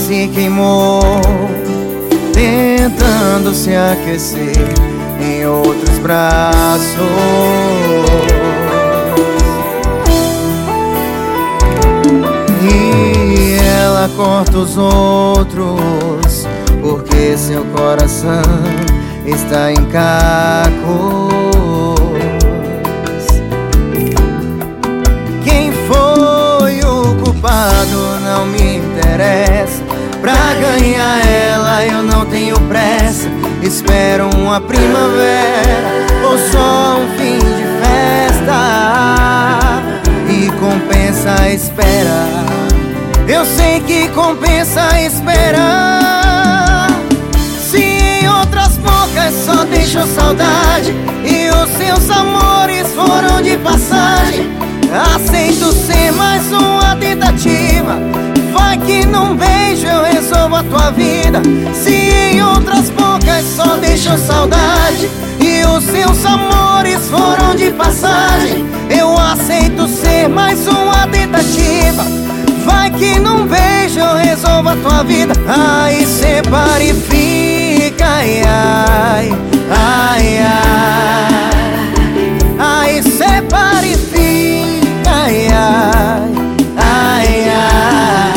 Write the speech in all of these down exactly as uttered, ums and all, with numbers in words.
se queimou tentando se aquecer em outros braços. E ela corta os outros porque seu coração está em cacos. Quem foi o culpado não me interessa. Pra ganhar ela eu não tenho pressa. Espero uma primavera ou só um fim de festa. E compensa a espera. Eu sei que compensa a espera. Se em outras bocas só deixou saudade e os seus amores foram de passagem, aceito ser mais uma tentativa. Vai que num beijo eu resolvo a tua vida. Se em outras bocas só deixou saudade e os seus amores foram de passagem, eu aceito ser mais uma tentativa. Vai que num beijo eu resolvo a tua vida. Ai, separa e fica, ai, ai, ai, ai. Ai, separa e fica, ai, ai, ai, ai.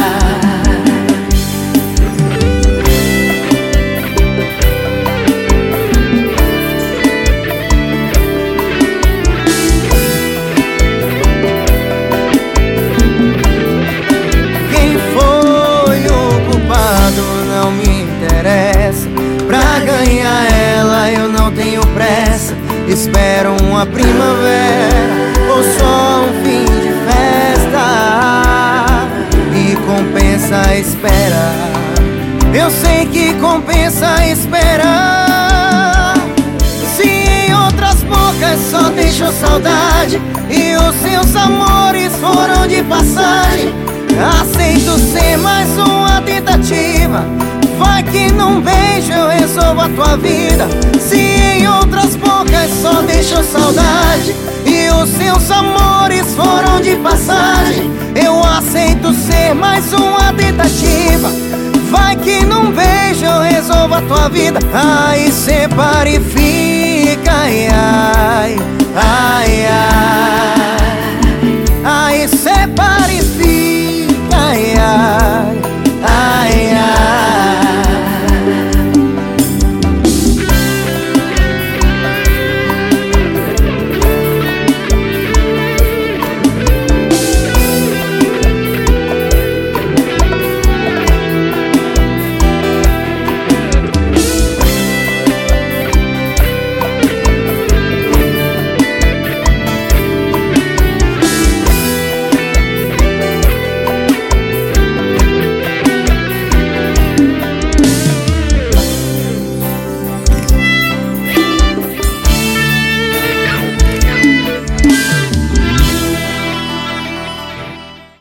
Não me interessa. Pra ganhar ela eu não tenho pressa. Espero uma primavera ou só um fim de festa. E compensa a espera. Eu sei que compensa a espera. Se em outras bocas só deixou saudade e os seus amores foram de passagem, aceito ser mais uma tentativa. Vai que num beijo eu resolvo a tua vida. Se em outras bocas só deixou saudade e os seus amores foram de passagem, eu aceito ser mais uma tentativa. Vai que num beijo eu resolvo a tua vida. Ai, separa e fica, ai, ai, ai, ai.